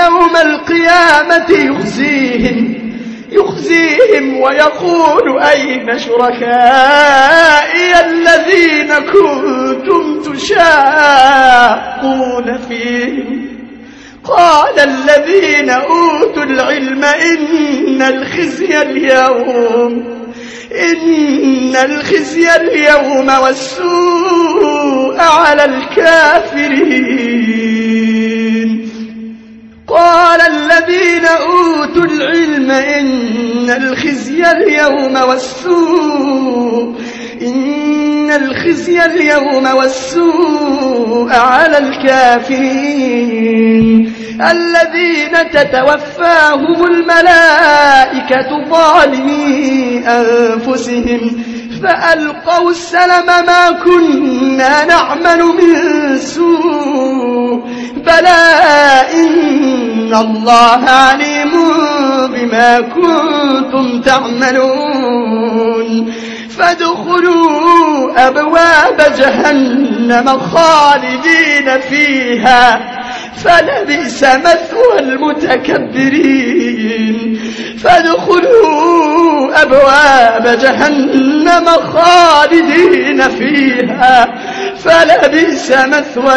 يوم القيامة يخزيهم ويقول أين شركائي الذين كنتم تشاقون فيهم قال الذين أوتوا العلم إن الخزي اليوم والسوء على الكافرين قال الذين أوتوا العلم إن الخزي اليوم والسوء على الكافرين الذين تتوفاهم الملائكة ظالمي أنفسهم فألقوا السلم ما كنا نعمل من سوء بلى إن الله عليم بما كنتم تعملون فادخلوا أبواب جهنم خالدين فيها فلبئس مثوى المتكبرين فادخلوا أبواب جهنم خالدين فيها فلبئس مثوى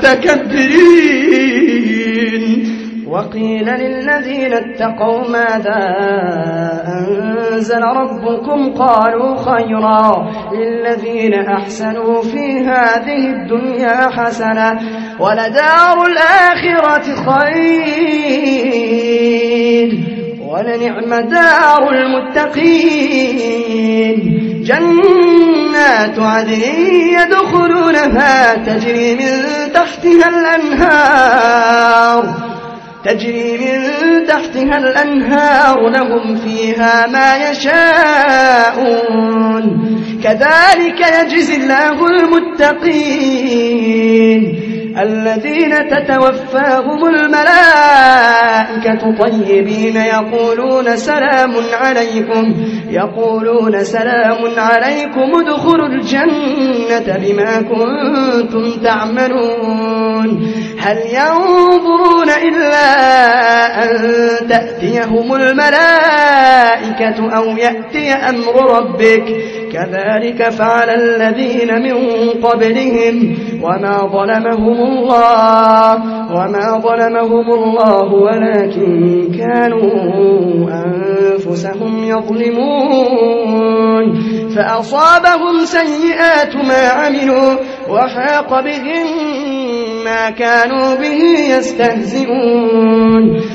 المتكبرين وقيل للذين اتقوا ماذا أنزل ربكم قالوا خيرا للذين أحسنوا في هذه الدنيا حسنة ولدار الآخرة خير ولنعم دار المتقين جنات عدن يدخلونها تجري من تحتها الأنهار لهم فيها ما يشاءون كذلك يجزي الله المتقين الذين تتوفاهم الملائكة طيبين يقولون سلام عليكم ادخلوا الجنة بما كنتم تعملون هل ينظرون إلا أن تأتيهم الملائكة أو يأتي أمر ربك كذلك فعل الذين من قبلهم وما ظلمهم الله ولكن كانوا أنفسهم يظلمون فأصابهم سيئات ما عملوا وحاق بهم ما كانوا به يستهزئون